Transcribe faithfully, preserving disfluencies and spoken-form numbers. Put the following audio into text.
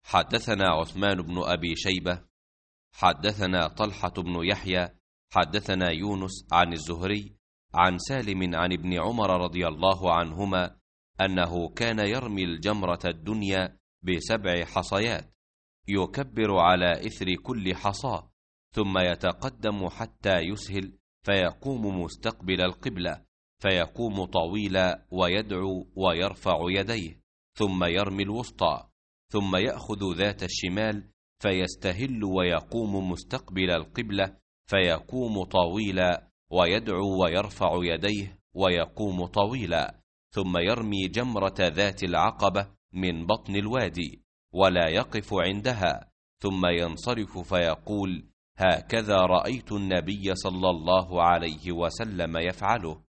حدثنا عثمان بن أبي شيبة حدثنا طلحة بن يحيى حدثنا يونس عن الزهري عن سالم عن ابن عمر رضي الله عنهما أنه كان يرمي الجمرة الدنيا بسبع حصيات، يكبر على إثر كل حصاة، ثم يتقدم حتى يسهل فيقوم مستقبل القبلة، فيقوم طويلا ويدعو ويرفع يديه، ثم يرمي الوسطى، ثم يأخذ ذات الشمال فيستهل ويقوم مستقبل القبلة، فيقوم طويلا ويدعو ويرفع يديه ويقوم طويلا، ثم يرمي جمرة ذات العقبة من بطن الوادي ولا يقف عندها، ثم ينصرف فيقول: هكذا رأيت النبي صلى الله عليه وسلم يفعله.